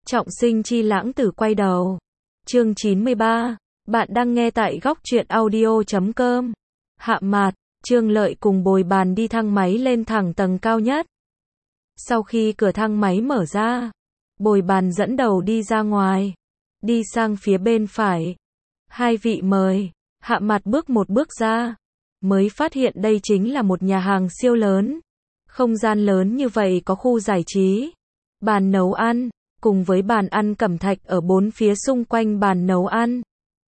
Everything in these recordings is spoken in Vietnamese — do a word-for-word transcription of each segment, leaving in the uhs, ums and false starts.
Trọng sinh chi lãng tử quay đầu. Chương chín mươi ba. Bạn đang nghe tại góc truyện audio chấm com. Hạ Mạt, Trương Lợi cùng Bồi Bàn đi thang máy lên thẳng tầng cao nhất. Sau khi cửa thang máy mở ra, Bồi Bàn dẫn đầu đi ra ngoài, đi sang phía bên phải. Hai vị mời. Hạ Mạt bước một bước ra, mới phát hiện đây chính là một nhà hàng siêu lớn. Không gian lớn như vậy có khu giải trí, bàn nấu ăn, cùng với bàn ăn cẩm thạch ở bốn phía xung quanh bàn nấu ăn.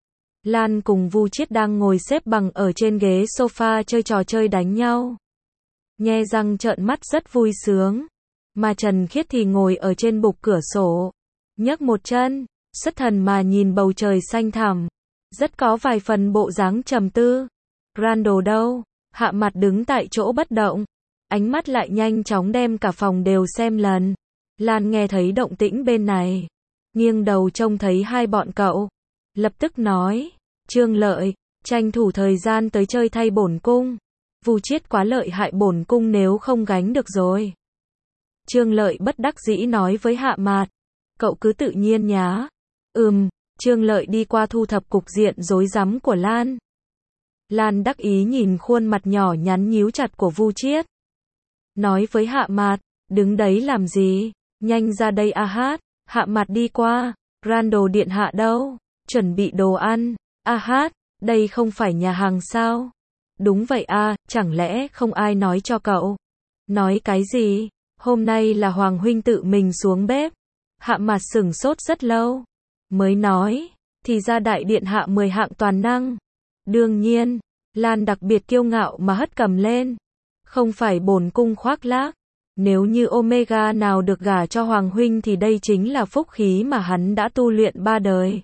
Lan cùng Vu Chiết đang ngồi xếp bằng ở trên ghế sofa chơi trò chơi đánh nhau. Nhe răng trợn mắt rất vui sướng. Mà Trần Khiết thì ngồi ở trên bục cửa sổ, nhấc một chân, xuất thần mà nhìn bầu trời xanh thẳm, rất có vài phần bộ dáng trầm tư. Randall đâu? Hạ Mạt đứng tại chỗ bất động, ánh mắt lại nhanh chóng đem cả phòng đều xem lần. Lan nghe thấy động tĩnh bên này, nghiêng đầu trông thấy hai bọn cậu, lập tức nói, Trương Lợi, tranh thủ thời gian tới chơi thay bổn cung. Vu Chiết quá lợi hại, bổn cung nếu không gánh được rồi. Trương Lợi bất đắc dĩ nói với Hạ Mạt, cậu cứ tự nhiên nhá. Ừm, Trương Lợi đi qua thu thập cục diện rối rắm của Lan. Lan đắc ý nhìn khuôn mặt nhỏ nhắn nhíu chặt của Vu Chiết, nói với Hạ Mạt, đứng đấy làm gì, nhanh ra đây a hát. Hạ Mạt đi qua, Randall điện hạ đâu, chuẩn bị đồ ăn. A hát, đây không phải nhà hàng sao? Đúng vậy a, chẳng lẽ không ai nói cho cậu? Nói cái gì? Hôm nay là Hoàng huynh tự mình xuống bếp. Hạ Mạt sửng sốt rất lâu, mới nói, thì ra đại điện hạ mười hạng toàn năng. Đương nhiên, Lan đặc biệt kiêu ngạo mà hất cầm lên. Không phải bổn cung khoác lác. Nếu như Omega nào được gả cho Hoàng huynh thì đây chính là phúc khí mà hắn đã tu luyện ba đời.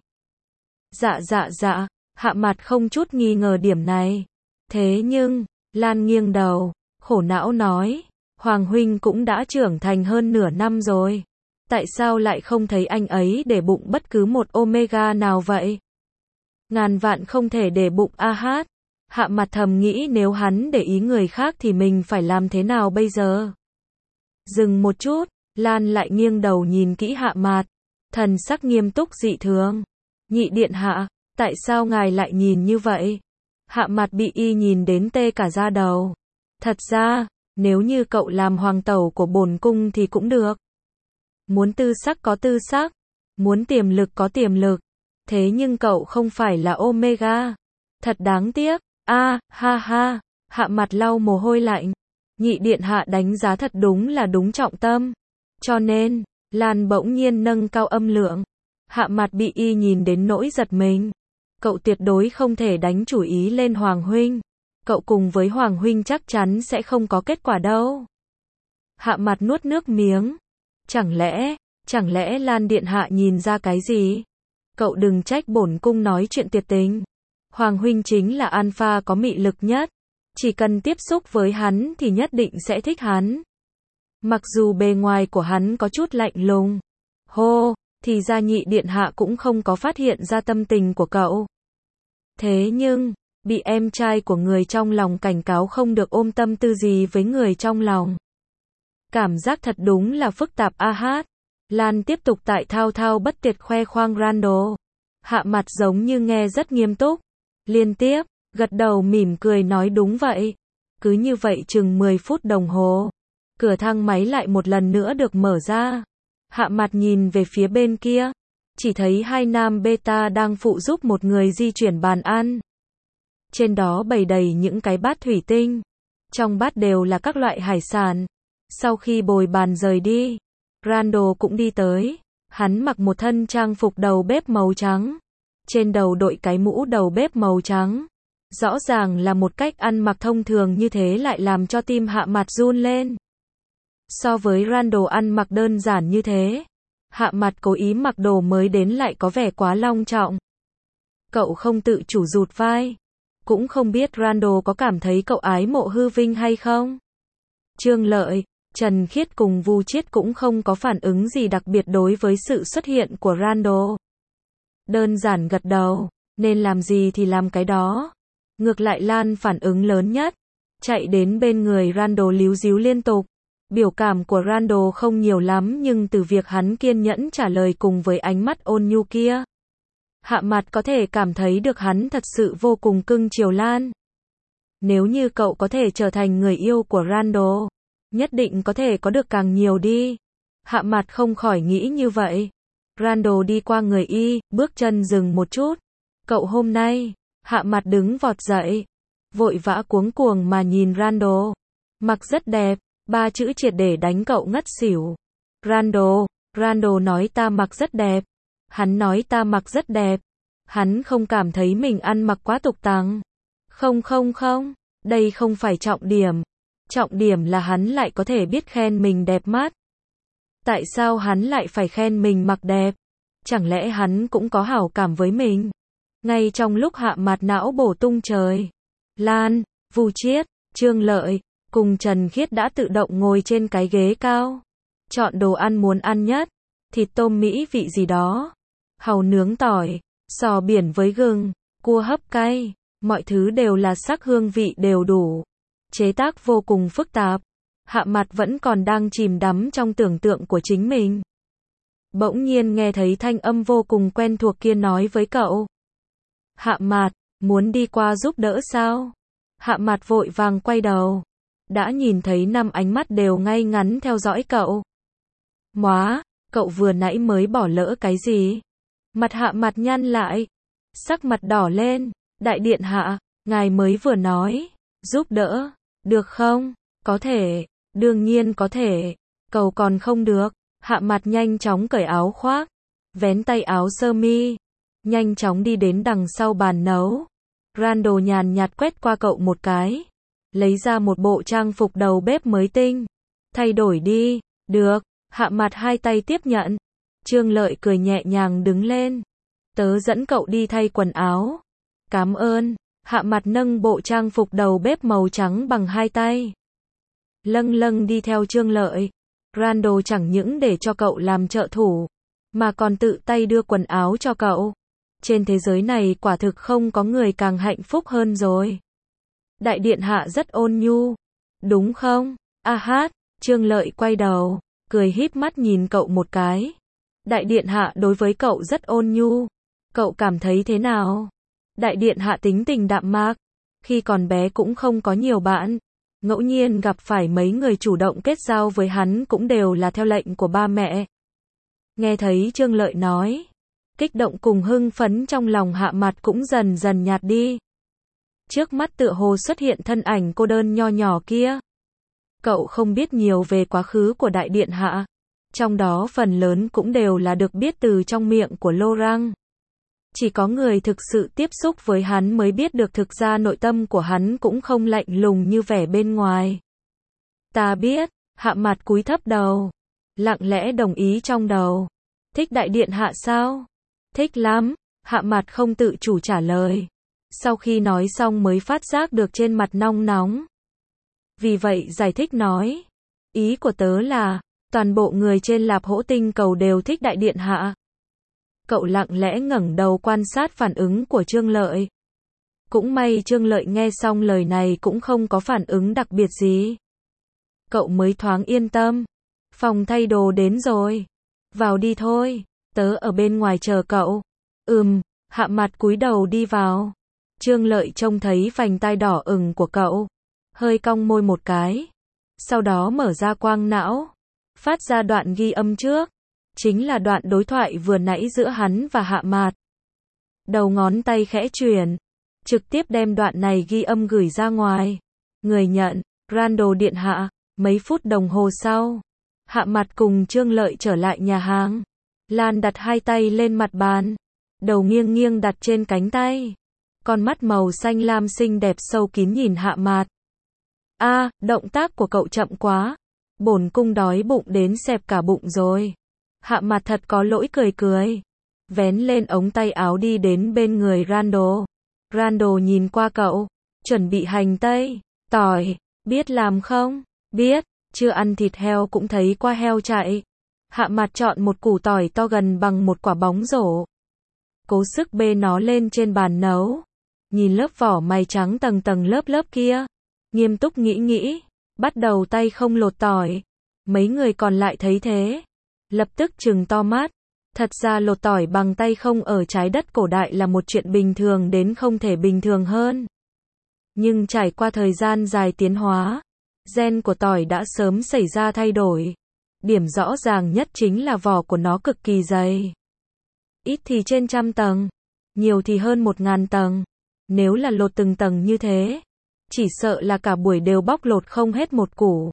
Dạ dạ dạ, Hạ Mạt không chút nghi ngờ điểm này. Thế nhưng, Lan nghiêng đầu, khổ não nói, Hoàng huynh cũng đã trưởng thành hơn nửa năm rồi. Tại sao lại không thấy anh ấy để bụng bất cứ một Omega nào vậy? Ngàn vạn không thể để bụng a hát. Hạ Mạt thầm nghĩ nếu hắn để ý người khác thì mình phải làm thế nào bây giờ? Dừng một chút, Lan lại nghiêng đầu nhìn kỹ Hạ Mạt, thần sắc nghiêm túc dị thường. Nhị điện hạ, tại sao ngài lại nhìn như vậy? Hạ Mạt bị y nhìn đến tê cả da đầu. Thật ra, nếu như cậu làm hoàng tẩu của bổn cung thì cũng được. Muốn tư sắc có tư sắc, muốn tiềm lực có tiềm lực. Thế nhưng cậu không phải là Omega. Thật đáng tiếc. A, ha ha. Hạ Mạt lau mồ hôi lạnh. Nhị điện hạ đánh giá thật đúng là đúng trọng tâm. Cho nên, Lan bỗng nhiên nâng cao âm lượng. Hạ Mạt bị y nhìn đến nỗi giật mình. Cậu tuyệt đối không thể đánh chủ ý lên Hoàng huynh. Cậu cùng với Hoàng huynh chắc chắn sẽ không có kết quả đâu. Hạ Mạt nuốt nước miếng. Chẳng lẽ, chẳng lẽ Lan điện hạ nhìn ra cái gì? Cậu đừng trách bổn cung nói chuyện tuyệt tình. Hoàng huynh chính là alpha có mị lực nhất. Chỉ cần tiếp xúc với hắn thì nhất định sẽ thích hắn. Mặc dù bề ngoài của hắn có chút lạnh lùng. Hô, thì ra nhị điện hạ cũng không có phát hiện ra tâm tình của cậu. Thế nhưng, bị em trai của người trong lòng cảnh cáo không được ôm tâm tư gì với người trong lòng. Cảm giác thật đúng là phức tạp a hát. Lan tiếp tục tại thao thao bất tuyệt khoe khoang Randall. Hạ Mạt giống như nghe rất nghiêm túc. Liên tiếp, gật đầu mỉm cười nói đúng vậy. Cứ như vậy chừng mười phút đồng hồ. Cửa thang máy lại một lần nữa được mở ra. Hạ Mạt nhìn về phía bên kia. Chỉ thấy hai nam beta đang phụ giúp một người di chuyển bàn ăn. Trên đó bày đầy những cái bát thủy tinh. Trong bát đều là các loại hải sản. Sau khi Bồi Bàn rời đi, Randall cũng đi tới. Hắn mặc một thân trang phục đầu bếp màu trắng. Trên đầu đội cái mũ đầu bếp màu trắng. Rõ ràng là một cách ăn mặc thông thường như thế lại làm cho tim Hạ Mạt run lên. So với Randall ăn mặc đơn giản như thế, Hạ Mạt cố ý mặc đồ mới đến lại có vẻ quá long trọng. Cậu không tự chủ rụt vai. Cũng không biết Randall có cảm thấy cậu ái mộ hư vinh hay không? Trương Lợi, Trần Khiết cùng Vu Chiết cũng không có phản ứng gì đặc biệt đối với sự xuất hiện của Randall. Đơn giản gật đầu, nên làm gì thì làm cái đó. Ngược lại Lan phản ứng lớn nhất, chạy đến bên người Randall líu díu liên tục. Biểu cảm của Randall không nhiều lắm nhưng từ việc hắn kiên nhẫn trả lời cùng với ánh mắt ôn nhu kia, Hạ Mạt có thể cảm thấy được hắn thật sự vô cùng cưng chiều Lan. Nếu như cậu có thể trở thành người yêu của Randall, nhất định có thể có được càng nhiều đi. Hạ Mạt không khỏi nghĩ như vậy. Randall đi qua người y, bước chân dừng một chút. Cậu hôm nay, Hạ Mạt đứng vọt dậy, vội vã cuống cuồng mà nhìn Randall. Mặc rất đẹp, ba chữ triệt để đánh cậu ngất xỉu. Randall, Randall nói ta mặc rất đẹp. Hắn nói ta mặc rất đẹp. Hắn không cảm thấy mình ăn mặc quá tục tằng. Không không không, đây không phải trọng điểm. Trọng điểm là hắn lại có thể biết khen mình đẹp mắt. Tại sao hắn lại phải khen mình mặc đẹp? Chẳng lẽ hắn cũng có hảo cảm với mình? Ngay trong lúc Hạ Mạt não bổ tung trời, Lan, Vu Chiết, Trương Lợi, cùng Trần Khiết đã tự động ngồi trên cái ghế cao. Chọn đồ ăn muốn ăn nhất, thịt tôm mỹ vị gì đó, hàu nướng tỏi, sò biển với gừng, cua hấp cay, mọi thứ đều là sắc hương vị đều đủ. Chế tác vô cùng phức tạp. Hạ Mạt vẫn còn đang chìm đắm trong tưởng tượng của chính mình. Bỗng nhiên nghe thấy thanh âm vô cùng quen thuộc kia nói với cậu. Hạ Mạt, muốn đi qua giúp đỡ sao? Hạ Mạt vội vàng quay đầu. Đã nhìn thấy năm ánh mắt đều ngay ngắn theo dõi cậu. Móa, cậu vừa nãy mới bỏ lỡ cái gì? Mặt Hạ Mạt nhăn lại. Sắc mặt đỏ lên. Đại điện hạ, ngài mới vừa nói. Giúp đỡ, được không? Có thể, đương nhiên có thể. Cầu còn không được. Hạ Mạt nhanh chóng cởi áo khoác, vén tay áo sơ mi, nhanh chóng đi đến đằng sau bàn nấu. Randall nhàn nhạt quét qua cậu một cái, lấy ra một bộ trang phục đầu bếp mới tinh. Thay đổi đi, được. Hạ Mạt hai tay tiếp nhận. Trương Lợi cười nhẹ nhàng đứng lên. Tớ dẫn cậu đi thay quần áo. Cảm ơn. Hạ Mạt nâng bộ trang phục đầu bếp màu trắng bằng hai tay. Lâng lâng đi theo Trương Lợi. Randall chẳng những để cho cậu làm trợ thủ, mà còn tự tay đưa quần áo cho cậu. Trên thế giới này quả thực không có người càng hạnh phúc hơn rồi. Đại điện hạ rất ôn nhu, đúng không? A hát, Trương Lợi quay đầu, cười híp mắt nhìn cậu một cái. Đại điện hạ đối với cậu rất ôn nhu. Cậu cảm thấy thế nào? Đại điện hạ tính tình đạm mạc, khi còn bé cũng không có nhiều bạn. Ngẫu nhiên gặp phải mấy người chủ động kết giao với hắn cũng đều là theo lệnh của ba mẹ. Nghe thấy Trương Lợi nói, kích động cùng hưng phấn trong lòng Hạ Mạt cũng dần dần nhạt đi. Trước mắt tựa hồ xuất hiện thân ảnh cô đơn nho nhỏ kia. Cậu không biết nhiều về quá khứ của đại điện hạ, trong đó phần lớn cũng đều là được biết từ trong miệng của Laurent. Chỉ có người thực sự tiếp xúc với hắn mới biết được thực ra nội tâm của hắn cũng không lạnh lùng như vẻ bên ngoài. Ta biết. Hạ Mạt cúi thấp đầu, lặng lẽ đồng ý trong đầu. Thích đại điện hạ sao? Thích lắm. Hạ Mạt không tự chủ trả lời. Sau khi nói xong mới phát giác được trên mặt nóng nóng. Vì vậy giải thích nói. Ý của tớ là, toàn bộ người trên Lạp Hỗ Tinh Cầu đều thích đại điện hạ. Cậu lặng lẽ ngẩng đầu quan sát phản ứng của Trương Lợi. Cũng may Trương Lợi nghe xong lời này cũng không có phản ứng đặc biệt gì. Cậu mới thoáng yên tâm. Phòng thay đồ đến rồi. Vào đi thôi, tớ ở bên ngoài chờ cậu. Ừm. Hạ Mạt cúi đầu đi vào. Trương Lợi trông thấy vành tai đỏ ửng của cậu, hơi cong môi một cái. Sau đó mở ra quang não, phát ra đoạn ghi âm trước. Chính là đoạn đối thoại vừa nãy giữa hắn và Hạ Mạt. Đầu ngón tay khẽ chuyển, trực tiếp đem đoạn này ghi âm gửi ra ngoài. Người nhận, Randall điện hạ. Mấy phút đồng hồ sau, Hạ Mạt cùng Trương Lợi trở lại nhà hàng. Lan đặt hai tay lên mặt bàn, đầu nghiêng nghiêng đặt trên cánh tay. Con mắt màu xanh lam xinh đẹp sâu kín nhìn Hạ Mạt. A, à, động tác của cậu chậm quá. Bổn cung đói bụng đến xẹp cả bụng rồi. Hạ Mạt thật có lỗi cười cười. Vén lên ống tay áo đi đến bên người Randall. Randall nhìn qua cậu. Chuẩn bị hành tây, tỏi. Biết làm không? Biết. Chưa ăn thịt heo cũng thấy qua heo chạy. Hạ Mạt chọn một củ tỏi to gần bằng một quả bóng rổ. Cố sức bê nó lên trên bàn nấu. Nhìn lớp vỏ mày trắng tầng tầng lớp lớp kia. Nghiêm túc nghĩ nghĩ. Bắt đầu tay không lột tỏi. Mấy người còn lại thấy thế, lập tức trừng to mắt. Thật ra lột tỏi bằng tay không ở trái đất cổ đại là một chuyện bình thường đến không thể bình thường hơn. Nhưng trải qua thời gian dài tiến hóa, gen của tỏi đã sớm xảy ra thay đổi. Điểm rõ ràng nhất chính là vỏ của nó cực kỳ dày. Ít thì trên trăm tầng, nhiều thì hơn một ngàn tầng. Nếu là lột từng tầng như thế, chỉ sợ là cả buổi đều bóc lột không hết một củ.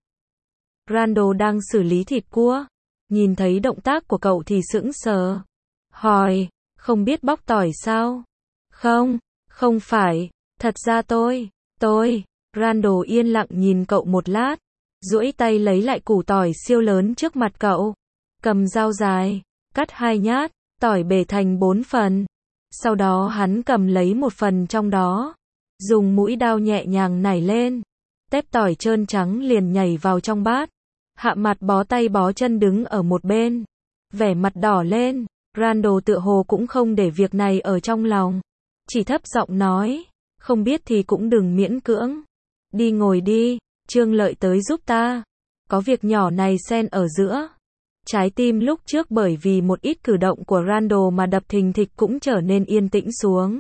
Randall đang xử lý thịt cua, nhìn thấy động tác của cậu thì sững sờ. Hỏi, không biết bóc tỏi sao? Không, không phải, thật ra tôi, tôi, Randall yên lặng nhìn cậu một lát, duỗi tay lấy lại củ tỏi siêu lớn trước mặt cậu, cầm dao dài, cắt hai nhát, tỏi bể thành bốn phần. Sau đó hắn cầm lấy một phần trong đó, dùng mũi dao nhẹ nhàng nảy lên, tép tỏi trơn trắng liền nhảy vào trong bát. Hạ Mặt bó tay bó chân đứng ở một bên, vẻ mặt đỏ lên. Randall tựa hồ cũng không để việc này ở trong lòng, chỉ thấp giọng nói, không biết thì cũng đừng miễn cưỡng. Đi ngồi đi, Trương Lợi tới giúp ta. Có việc nhỏ này xen ở giữa. Trái tim lúc trước bởi vì một ít cử động của Randall mà đập thình thịch cũng trở nên yên tĩnh xuống.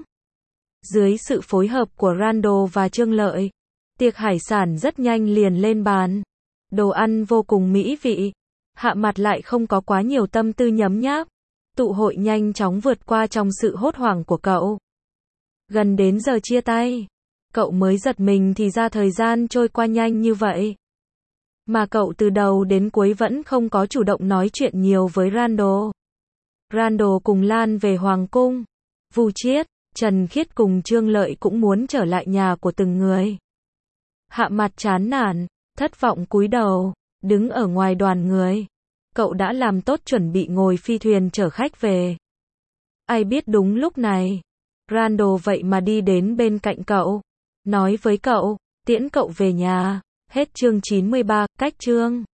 Dưới sự phối hợp của Randall và Trương Lợi, tiệc hải sản rất nhanh liền lên bàn. Đồ ăn vô cùng mỹ vị. Hạ Mặt lại không có quá nhiều tâm tư nhấm nháp. Tụ hội nhanh chóng vượt qua trong sự hốt hoảng của cậu. Gần đến giờ chia tay, cậu mới giật mình thì ra thời gian trôi qua nhanh như vậy. Mà cậu từ đầu đến cuối vẫn không có chủ động nói chuyện nhiều với Randall. Randall cùng Lan về Hoàng cung. Vu Chiết, Trần Khiết cùng Trương Lợi cũng muốn trở lại nhà của từng người. Hạ Mặt chán nản, thất vọng cúi đầu, đứng ở ngoài đoàn người. Cậu đã làm tốt chuẩn bị ngồi phi thuyền chở khách về. Ai biết đúng lúc này, Randall vậy mà đi đến bên cạnh cậu, nói với cậu, tiễn cậu về nhà. Hết chương chín mươi ba, cách chương.